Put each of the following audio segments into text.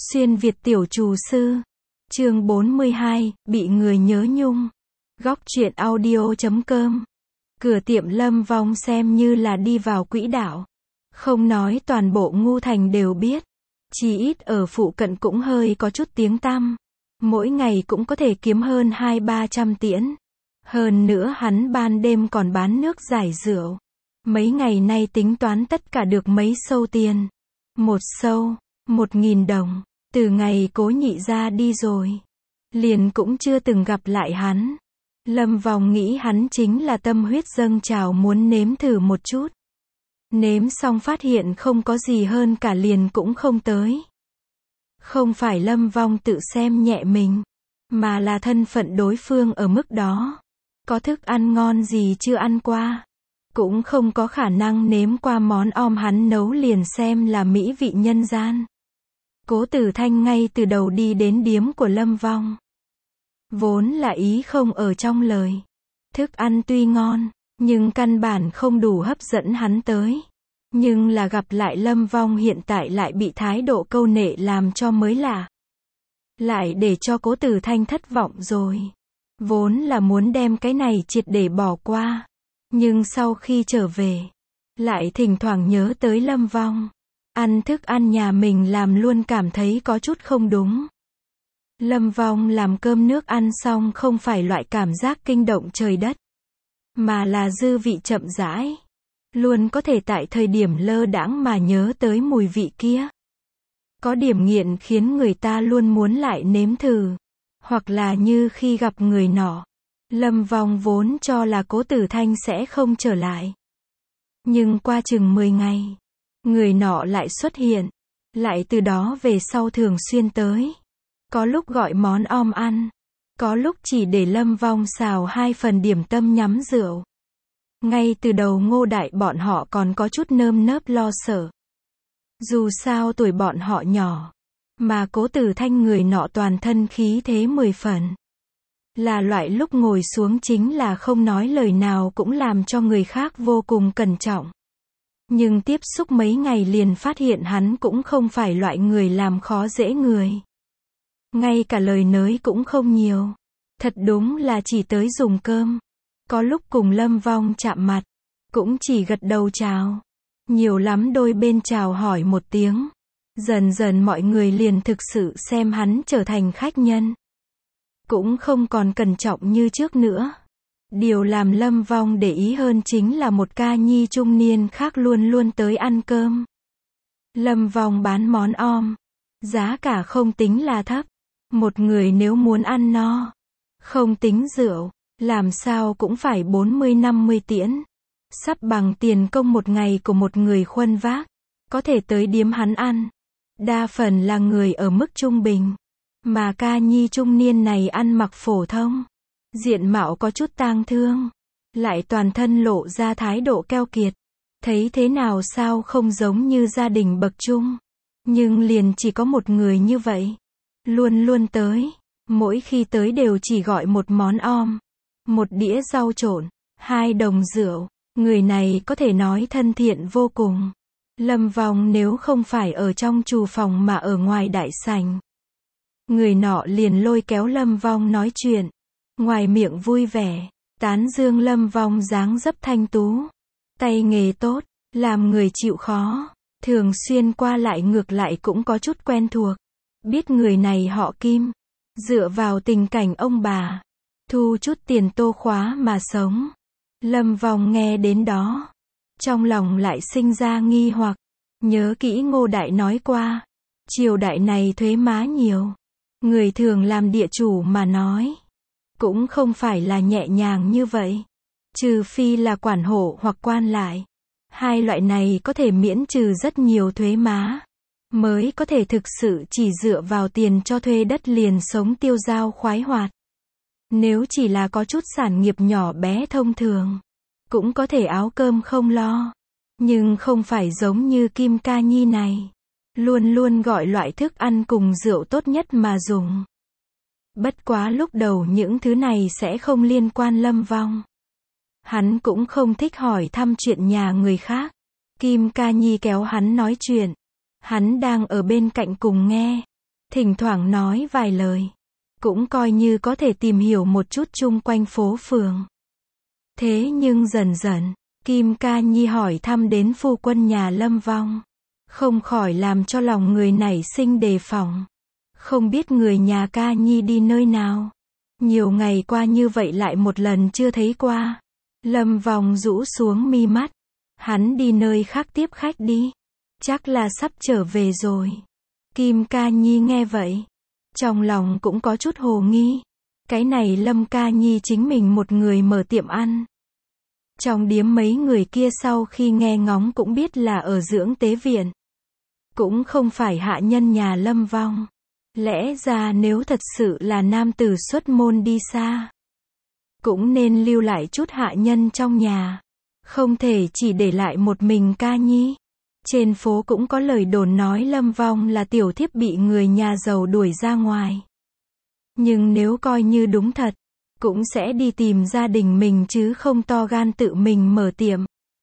Xuyên Việt tiểu trù sư. Chương 42, bị người nhớ nhung. Góc truyện audio.com. Cửa tiệm Lâm Vong xem như là đi vào quỹ đạo. Không nói toàn bộ Ngu Thành đều biết. Chỉ ít ở phụ cận cũng hơi có chút tiếng tăm. Mỗi ngày cũng có thể kiếm hơn 200-300 tiễn. Hơn nữa hắn ban đêm còn bán nước giải rượu. Mấy ngày nay tính toán tất cả được mấy sâu tiền. Một sâu, 1.000 đồng. Từ ngày Cố Nhị ra đi rồi, liền cũng chưa từng gặp lại hắn. Lâm Vong nghĩ hắn chính là tâm huyết dâng trào muốn nếm thử một chút. Nếm xong phát hiện không có gì hơn cả liền cũng không tới. Không phải Lâm Vong tự xem nhẹ mình, mà là thân phận đối phương ở mức đó. Có thức ăn ngon gì chưa ăn qua, cũng không có khả năng nếm qua món om hắn nấu liền xem là mỹ vị nhân gian. Cố Tử Thanh ngay từ đầu đi đến điếm của Lâm Vong. Vốn là ý không ở trong lời. Thức ăn tuy ngon, nhưng căn bản không đủ hấp dẫn hắn tới. Nhưng là gặp lại Lâm Vong hiện tại lại bị thái độ câu nệ làm cho mới lạ. Lại để cho Cố Tử Thanh thất vọng rồi. Vốn là muốn đem cái này triệt để bỏ qua. Nhưng sau khi trở về, lại thỉnh thoảng nhớ tới Lâm Vong. Ăn thức ăn nhà mình làm luôn cảm thấy có chút không đúng. Lâm Vong làm cơm nước ăn xong không phải loại cảm giác kinh động trời đất, mà là dư vị chậm rãi. Luôn có thể tại thời điểm lơ đãng mà nhớ tới mùi vị kia. Có điểm nghiện khiến người ta luôn muốn lại nếm thử. Hoặc là như khi gặp người nọ, Lâm Vong vốn cho là Cố Tử Thanh sẽ không trở lại. Nhưng qua chừng 10 ngày, người nọ lại xuất hiện, lại từ đó về sau thường xuyên tới. Có lúc gọi món om ăn, có lúc chỉ để Lâm Vong xào 2 phần điểm tâm nhắm rượu. Ngay từ đầu Ngô Đại bọn họ còn có chút nơm nớp lo sợ. Dù sao tuổi bọn họ nhỏ, mà Cố Tử Thanh người nọ toàn thân khí thế 10 phần. Là loại lúc ngồi xuống chính là không nói lời nào cũng làm cho người khác vô cùng cẩn trọng. Nhưng tiếp xúc mấy ngày liền phát hiện hắn cũng không phải loại người làm khó dễ người. Ngay cả lời nới cũng không nhiều. Thật đúng là chỉ tới dùng cơm. Có lúc cùng Lâm Vong chạm mặt, cũng chỉ gật đầu chào. Nhiều lắm đôi bên chào hỏi một tiếng. Dần dần mọi người liền thực sự xem hắn trở thành khách nhân. Cũng không còn cẩn trọng như trước nữa. Điều làm Lâm Vong để ý hơn chính là một ca nhi trung niên khác luôn luôn tới ăn cơm. Lâm Vong bán món om, giá cả không tính là thấp. Một người nếu muốn ăn no, không tính rượu, làm sao cũng phải 40-50 tiễn. Sắp bằng tiền công một ngày của một người khuân vác. Có thể tới điếm hắn ăn. Đa phần là người ở mức trung bình. Mà ca nhi trung niên này ăn mặc phổ thông. Diện mạo có chút tang thương, lại toàn thân lộ ra thái độ keo kiệt. Thấy thế nào sao không giống như gia đình bậc trung. Nhưng liền chỉ có một người như vậy. Luôn luôn tới. Mỗi khi tới đều chỉ gọi một món om, một đĩa rau trộn, 2 đồng rượu. Người này có thể nói thân thiện vô cùng. Lâm Vong nếu không phải ở trong trù phòng mà ở ngoài đại sảnh. Người nọ liền lôi kéo Lâm Vong nói chuyện. Ngoài miệng vui vẻ, tán dương Lâm Vong dáng dấp thanh tú. Tay nghề tốt, làm người chịu khó. Thường xuyên qua lại ngược lại cũng có chút quen thuộc. Biết người này họ Kim. Dựa vào tình cảnh ông bà, thu chút tiền tô khóa mà sống. Lâm Vong nghe đến đó, trong lòng lại sinh ra nghi hoặc. Nhớ kỹ Ngô Đại nói qua, triều đại này thuế má nhiều. Người thường làm địa chủ mà nói, cũng không phải là nhẹ nhàng như vậy. Trừ phi là quản hộ hoặc quan lại. Hai loại này có thể miễn trừ rất nhiều thuế má. Mới có thể thực sự chỉ dựa vào tiền cho thuê đất liền sống tiêu dao khoái hoạt. Nếu chỉ là có chút sản nghiệp nhỏ bé thông thường, cũng có thể áo cơm không lo. Nhưng không phải giống như Kim Ca Nhi này. Luôn luôn gọi loại thức ăn cùng rượu tốt nhất mà dùng. Bất quá lúc đầu những thứ này sẽ không liên quan Lâm Vong. Hắn cũng không thích hỏi thăm chuyện nhà người khác. Kim Ca Nhi kéo hắn nói chuyện. Hắn đang ở bên cạnh cùng nghe. thỉnh thoảng nói vài lời. Cũng coi như có thể tìm hiểu một chút chung quanh phố phường. Thế nhưng dần dần, Kim Ca Nhi hỏi thăm đến phu quân nhà Lâm Vong. Không khỏi làm cho lòng người nảy sinh đề phòng. Không biết người nhà Ca Nhi đi nơi nào. Nhiều ngày qua như vậy lại một lần chưa thấy qua. Lâm Vong rũ xuống mi mắt. Hắn đi nơi khác tiếp khách đi. Chắc là sắp trở về rồi. Kim Ca Nhi nghe vậy. Trong lòng cũng có chút hồ nghi. Cái này Lâm Ca Nhi chính mình một người mở tiệm ăn. Trong điếm mấy người kia sau khi nghe ngóng cũng biết là ở dưỡng tế viện. Cũng không phải hạ nhân nhà Lâm Vong. Lẽ ra nếu thật sự là nam tử xuất môn đi xa, cũng nên lưu lại chút hạ nhân trong nhà. Không thể chỉ để lại một mình Ca Nhi. Trên phố cũng có lời đồn nói Lâm Vong là tiểu thiếp bị người nhà giàu đuổi ra ngoài. Nhưng nếu coi như đúng thật, cũng sẽ đi tìm gia đình mình chứ không to gan tự mình mở tiệm.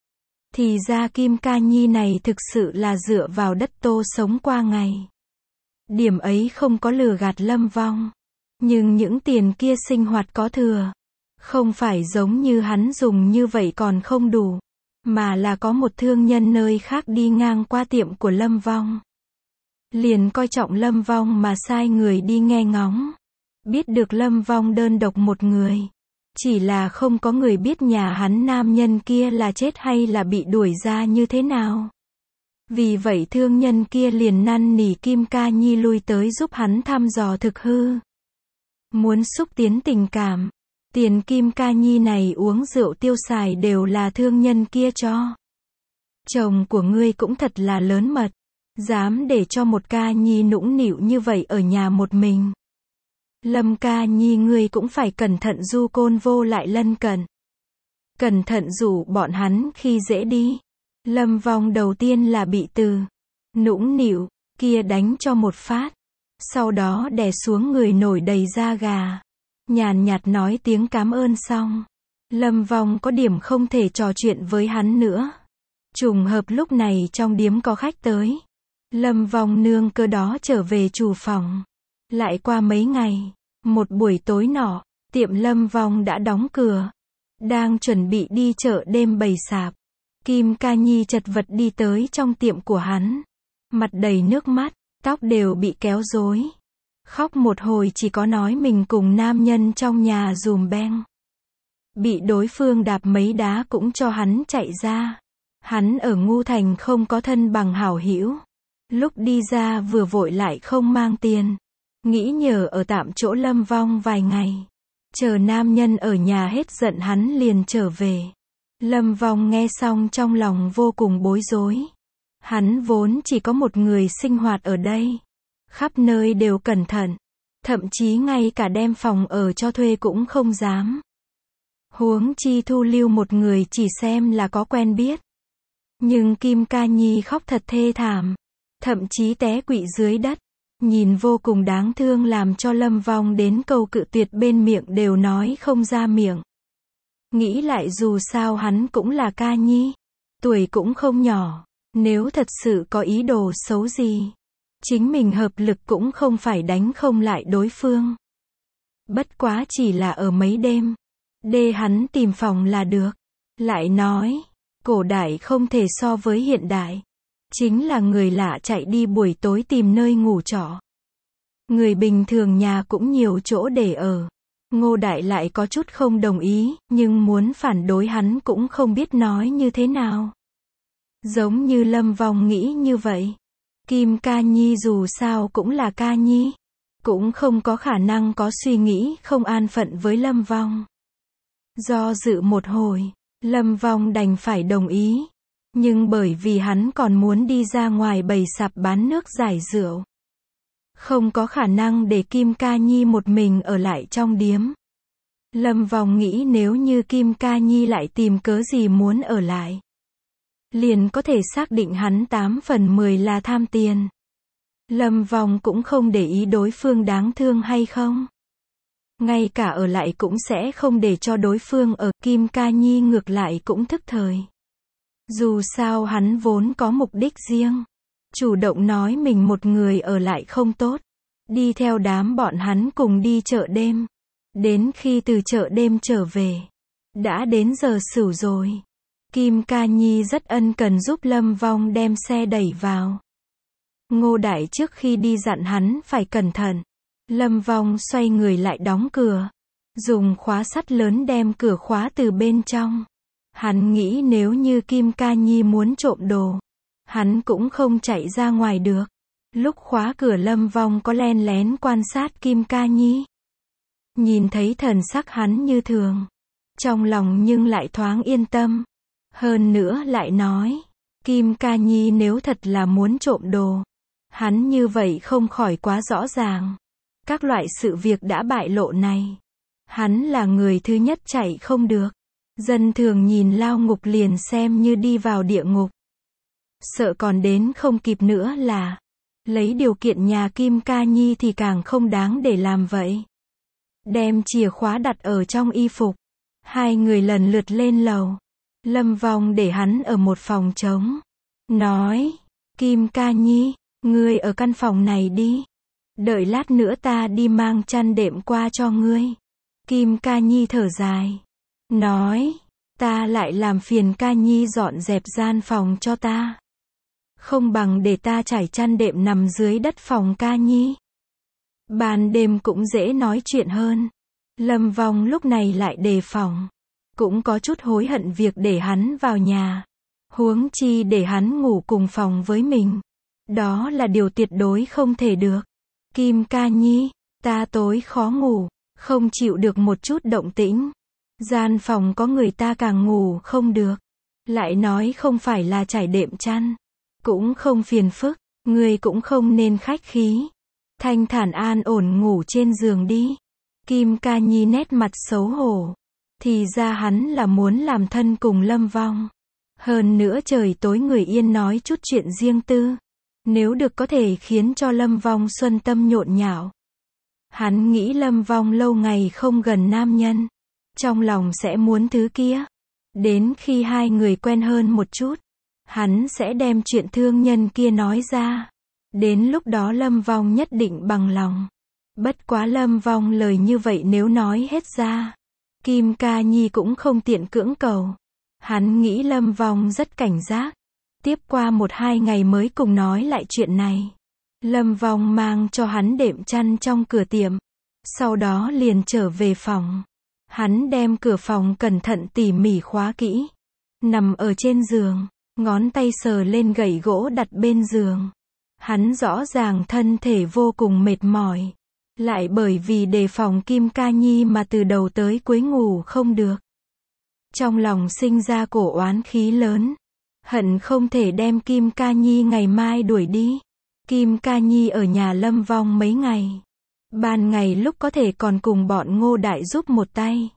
Thì ra Kim Ca Nhi này thực sự là dựa vào đất tô sống qua ngày. Điểm ấy không có lừa gạt Lâm Vong. Nhưng những tiền kia sinh hoạt có thừa. Không phải giống như hắn dùng như vậy còn không đủ. Mà là có một thương nhân nơi khác đi ngang qua tiệm của Lâm Vong. Liền coi trọng Lâm Vong mà sai người đi nghe ngóng. Biết được Lâm Vong đơn độc một người. Chỉ là không có người biết nhà hắn nam nhân kia là chết hay là bị đuổi ra như thế nào. Vì vậy thương nhân kia liền năn nỉ Kim Ca Nhi lui tới giúp hắn thăm dò thực hư. Muốn xúc tiến tình cảm. Tiền Kim Ca Nhi này uống rượu tiêu xài đều là thương nhân kia cho. Chồng của ngươi cũng thật là lớn mật. Dám để cho một Ca Nhi nũng nịu như vậy ở nhà một mình. Lâm Ca Nhi ngươi cũng phải cẩn thận du côn vô lại lân cận. Cẩn thận rủ bọn hắn khi dễ đi. Lâm Vong đầu tiên là bị từ nũng nịu kia đánh cho một phát. Sau đó đè xuống người nổi đầy da gà. Nhàn nhạt nói tiếng cảm ơn xong. Lâm Vong có điểm không thể trò chuyện với hắn nữa. Trùng hợp lúc này trong điếm có khách tới. Lâm Vong nương cơ đó trở về chủ phòng. Lại qua mấy ngày, một buổi tối nọ, tiệm Lâm Vong đã đóng cửa. Đang chuẩn bị đi chợ đêm bày sạp. Kim Ca Nhi chật vật đi tới trong tiệm của hắn. Mặt đầy nước mắt, tóc đều bị kéo rối. Khóc một hồi chỉ có nói mình cùng nam nhân trong nhà dùm beng. Bị đối phương đạp mấy đá cũng cho hắn chạy ra. Hắn ở Ngu Thành không có thân bằng hảo hữu. Lúc đi ra vừa vội lại không mang tiền. Nghĩ nhờ ở tạm chỗ Lâm Vong vài ngày. Chờ nam nhân ở nhà hết giận hắn liền trở về. Lâm Vong nghe xong trong lòng vô cùng bối rối. Hắn vốn chỉ có một người sinh hoạt ở đây. Khắp nơi đều cẩn thận. Thậm chí ngay cả đem phòng ở cho thuê cũng không dám. Huống chi thu lưu một người chỉ xem là có quen biết. Nhưng Kim Ca Nhi khóc thật thê thảm. Thậm chí té quỵ dưới đất. Nhìn vô cùng đáng thương làm cho Lâm Vong đến câu cự tuyệt bên miệng đều nói không ra miệng. Nghĩ lại dù sao hắn cũng là Ca Nhi. Tuổi cũng không nhỏ. Nếu thật sự có ý đồ xấu gì. Chính mình hợp lực cũng không phải đánh không lại đối phương. Bất quá chỉ là ở mấy đêm. Để hắn tìm phòng là được. Lại nói. Cổ đại không thể so với hiện đại. Chính là người lạ chạy đi buổi tối tìm nơi ngủ trọ. Người bình thường nhà cũng nhiều chỗ để ở. Ngô Đại lại có chút không đồng ý, nhưng muốn phản đối hắn cũng không biết nói như thế nào. Giống như Lâm Vong nghĩ như vậy. Kim Ca Nhi dù sao cũng là Ca Nhi. Cũng không có khả năng có suy nghĩ không an phận với Lâm Vong. Do dự một hồi, Lâm Vong đành phải đồng ý. Nhưng bởi vì hắn còn muốn đi ra ngoài bày sạp bán nước giải rượu. Không có khả năng để Kim Ca Nhi một mình ở lại trong điếm. Lâm Vong nghĩ nếu như Kim Ca Nhi lại tìm cớ gì muốn ở lại. Liền có thể xác định hắn 8 phần 10 là tham tiền. Lâm Vong cũng không để ý đối phương đáng thương hay không. Ngay cả ở lại cũng sẽ không để cho đối phương ở. Kim Ca Nhi ngược lại cũng thức thời. Dù sao hắn vốn có mục đích riêng. Chủ động nói mình một người ở lại không tốt. đi theo đám bọn hắn cùng đi chợ đêm. Đến khi từ chợ đêm trở về, đã đến giờ sửu rồi. Kim Ca Nhi rất ân cần giúp Lâm Vong đem xe đẩy vào. Ngô Đại trước khi đi dặn hắn phải cẩn thận. Lâm Vong xoay người lại đóng cửa, dùng khóa sắt lớn đem cửa khóa từ bên trong. Hắn nghĩ nếu như Kim Ca Nhi muốn trộm đồ, hắn cũng không chạy ra ngoài được. Lúc khóa cửa Lâm Vong có len lén quan sát Kim Ca Nhi. Nhìn thấy thần sắc hắn như thường, trong lòng nhưng lại thoáng yên tâm. Hơn nữa lại nói, Kim Ca Nhi nếu thật là muốn trộm đồ, hắn như vậy không khỏi quá rõ ràng. Các loại sự việc đã bại lộ này, hắn là người thứ nhất chạy không được. Dân thường nhìn lao ngục liền xem như đi vào địa ngục. Sợ còn đến không kịp nữa là lấy điều kiện nhà Kim Ca Nhi thì càng không đáng để làm vậy. Đem chìa khóa đặt ở trong y phục, hai người lần lượt lên lầu. Lâm Vong để hắn ở một phòng trống, nói, Kim Ca Nhi, ngươi ở căn phòng này đi. Đợi lát nữa ta đi mang chăn đệm qua cho ngươi. Kim Ca Nhi thở dài, nói, ta lại làm phiền Ca Nhi dọn dẹp gian phòng cho ta. Không bằng để ta trải chăn đệm nằm dưới đất phòng Ca Nhi. Ban đêm cũng dễ nói chuyện hơn. Lâm Vong lúc này lại đề phòng, cũng có chút hối hận việc để hắn vào nhà. Huống chi để hắn ngủ cùng phòng với mình. Đó là điều tuyệt đối không thể được. Kim Ca Nhi, ta tối khó ngủ, không chịu được một chút động tĩnh. Gian phòng có người ta càng ngủ không được. Lại nói không phải là trải đệm chăn, cũng không phiền phức, ngươi cũng không nên khách khí. Thanh thản an ổn ngủ trên giường đi. Kim Ca Nhi nét mặt xấu hổ. Thì ra hắn là muốn làm thân cùng Lâm Vong. Hơn nữa trời tối người yên nói chút chuyện riêng tư. Nếu được có thể khiến cho Lâm Vong xuân tâm nhộn nhạo. Hắn nghĩ Lâm Vong lâu ngày không gần nam nhân, trong lòng sẽ muốn thứ kia. Đến khi hai người quen hơn một chút, hắn sẽ đem chuyện thương nhân kia nói ra. Đến lúc đó Lâm Vong nhất định bằng lòng. Bất quá Lâm Vong lời như vậy nếu nói hết ra, Kim Ca Nhi cũng không tiện cưỡng cầu. Hắn nghĩ Lâm Vong rất cảnh giác. Tiếp qua 1-2 ngày mới cùng nói lại chuyện này. Lâm Vong mang cho hắn đệm chăn trong cửa tiệm. Sau đó liền trở về phòng. Hắn đem cửa phòng cẩn thận tỉ mỉ khóa kỹ. Nằm ở trên giường, ngón tay sờ lên gậy gỗ đặt bên giường. Hắn rõ ràng thân thể vô cùng mệt mỏi. Lại bởi vì đề phòng Kim Ca Nhi mà từ đầu tới cuối ngủ không được. Trong lòng sinh ra cổ oán khí lớn. Hận không thể đem Kim Ca Nhi ngày mai đuổi đi. Kim Ca Nhi ở nhà Lâm Vong mấy ngày. Ban ngày lúc có thể còn cùng bọn Ngô Đại giúp một tay.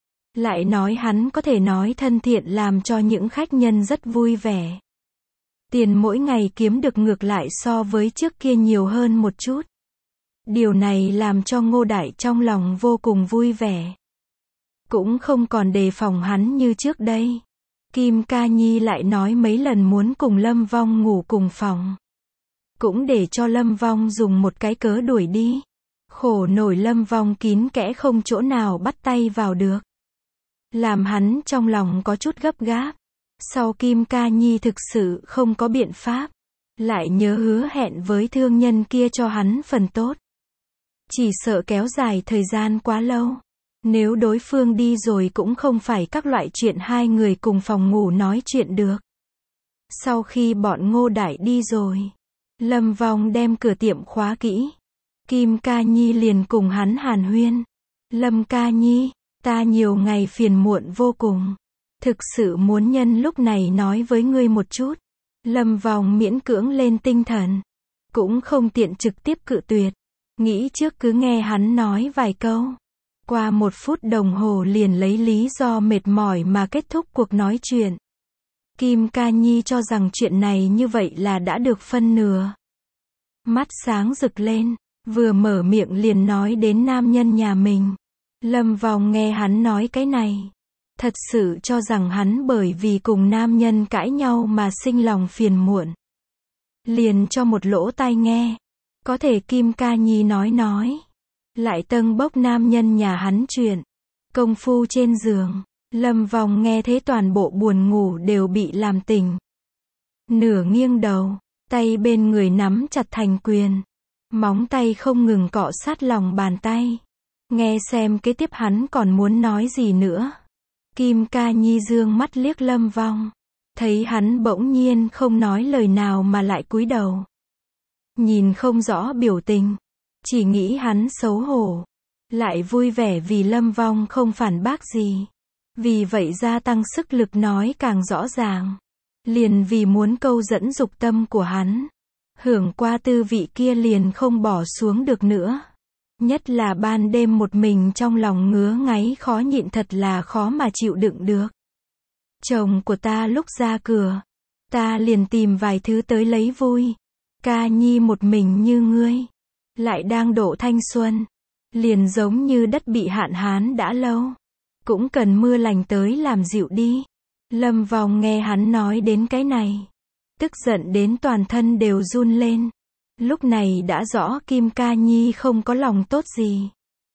Lại nói hắn có thể nói thân thiện làm cho những khách nhân rất vui vẻ. Tiền mỗi ngày kiếm được ngược lại so với trước kia nhiều hơn một chút. Điều này làm cho Ngô Đại trong lòng vô cùng vui vẻ. Cũng không còn đề phòng hắn như trước đây. Kim Ca Nhi lại nói mấy lần muốn cùng Lâm Vong ngủ cùng phòng. Cũng để cho Lâm Vong dùng một cái cớ đuổi đi. Khổ nổi Lâm Vong kín kẽ không chỗ nào bắt tay vào được. Làm hắn trong lòng có chút gấp gáp. Sau Kim Ca Nhi thực sự không có biện pháp. Lại nhớ hứa hẹn với thương nhân kia cho hắn phần tốt. Chỉ sợ kéo dài thời gian quá lâu. Nếu đối phương đi rồi cũng không phải các loại chuyện hai người cùng phòng ngủ nói chuyện được. Sau khi bọn Ngô Đại đi rồi, Lâm Vong đem cửa tiệm khóa kỹ. Kim Ca Nhi liền cùng hắn hàn huyên. Lâm Ca Nhi, ta nhiều ngày phiền muộn vô cùng. Thực sự muốn nhân lúc này nói với ngươi một chút. Lâm Vong miễn cưỡng lên tinh thần. Cũng không tiện trực tiếp cự tuyệt. Nghĩ trước cứ nghe hắn nói vài câu. Qua 1 phút đồng hồ liền lấy lý do mệt mỏi mà kết thúc cuộc nói chuyện. Kim Ca Nhi cho rằng chuyện này như vậy là đã được phân nửa. Mắt sáng rực lên, vừa mở miệng liền nói đến nam nhân nhà mình. Lâm Vong nghe hắn nói cái này. Thật sự cho rằng hắn bởi vì cùng nam nhân cãi nhau mà sinh lòng phiền muộn. Liền cho một lỗ tai nghe. Có thể Kim Ca Nhi nói. Lại tâng bốc nam nhân nhà hắn chuyện. Công phu trên giường. Lâm Vong nghe thấy toàn bộ buồn ngủ đều bị làm tỉnh. Nửa nghiêng đầu. Tay bên người nắm chặt thành quyền. Móng tay không ngừng cọ sát lòng bàn tay. Nghe xem kế tiếp hắn còn muốn nói gì nữa. Kim Ca Nhi dương mắt liếc Lâm Vong. Thấy hắn bỗng nhiên không nói lời nào mà lại cúi đầu. Nhìn không rõ biểu tình. Chỉ nghĩ hắn xấu hổ. Lại vui vẻ vì Lâm Vong không phản bác gì. Vì vậy gia tăng sức lực nói càng rõ ràng. Liền vì muốn câu dẫn dục tâm của hắn. Hưởng qua tư vị kia liền không bỏ xuống được nữa. Nhất là ban đêm một mình trong lòng ngứa ngáy khó nhịn thật là khó mà chịu đựng được. Chồng của ta lúc ra cửa. Ta liền tìm vài thứ tới lấy vui. Ca Nhi một mình như ngươi. Lại đang độ thanh xuân. Liền giống như đất bị hạn hán đã lâu. Cũng cần mưa lành tới làm dịu đi. Lâm Vong nghe hắn nói đến cái này. Tức giận đến toàn thân đều run lên. Lúc này đã rõ Kim Ca Nhi không có lòng tốt gì.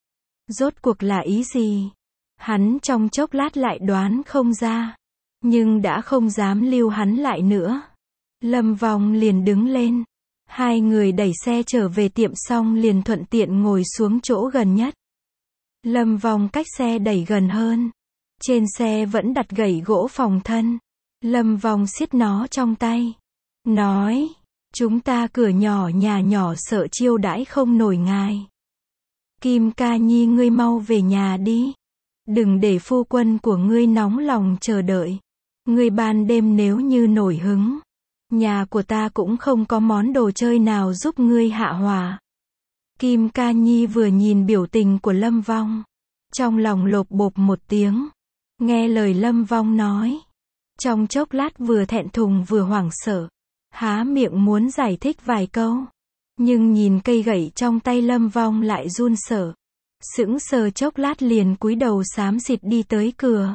Rốt cuộc là ý gì? Hắn trong chốc lát lại đoán không ra. Nhưng đã không dám lưu hắn lại nữa. Lâm Vong liền đứng lên. Hai người đẩy xe trở về tiệm xong liền thuận tiện ngồi xuống chỗ gần nhất. Lâm Vong cách xe đẩy gần hơn. Trên xe vẫn đặt gậy gỗ phòng thân. Lâm Vong siết nó trong tay. Nói, chúng ta cửa nhỏ nhà nhỏ sợ chiêu đãi không nổi ngài. Kim Ca Nhi ngươi mau về nhà đi. Đừng để phu quân của ngươi nóng lòng chờ đợi. Ngươi ban đêm nếu như nổi hứng. Nhà của ta cũng không có món đồ chơi nào giúp ngươi hạ hỏa. Kim Ca Nhi vừa nhìn biểu tình của Lâm Vong. Trong lòng lộp bộp một tiếng. Nghe lời Lâm Vong nói. Trong chốc lát vừa thẹn thùng vừa hoảng sợ. Há miệng muốn giải thích vài câu. Nhưng nhìn cây gậy trong tay Lâm Vong lại run sợ. Sững sờ chốc lát liền cúi đầu xám xịt đi tới cửa.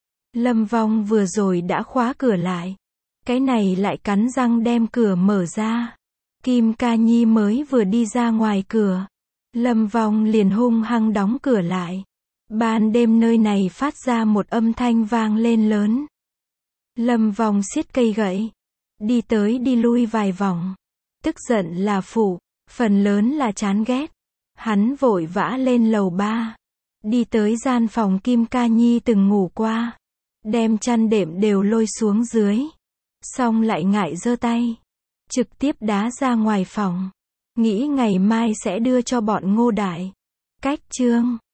Lâm Vong vừa rồi đã khóa cửa lại. Cái này lại cắn răng đem cửa mở ra. Kim Ca Nhi mới vừa đi ra ngoài cửa. Lâm Vong liền hung hăng đóng cửa lại. Ban đêm nơi này phát ra một âm thanh vang lên lớn. Lâm Vong siết cây gậy. Đi tới đi lui vài vòng. Tức giận là phụ. Phần lớn là chán ghét. Hắn vội vã lên lầu 3. Đi tới gian phòng Kim Ca Nhi từng ngủ qua. Đem chăn đệm đều lôi xuống dưới. Xong lại ngại giơ tay. Trực tiếp đá ra ngoài phòng. Nghĩ ngày mai sẽ đưa cho bọn Ngô Đại. Cách chương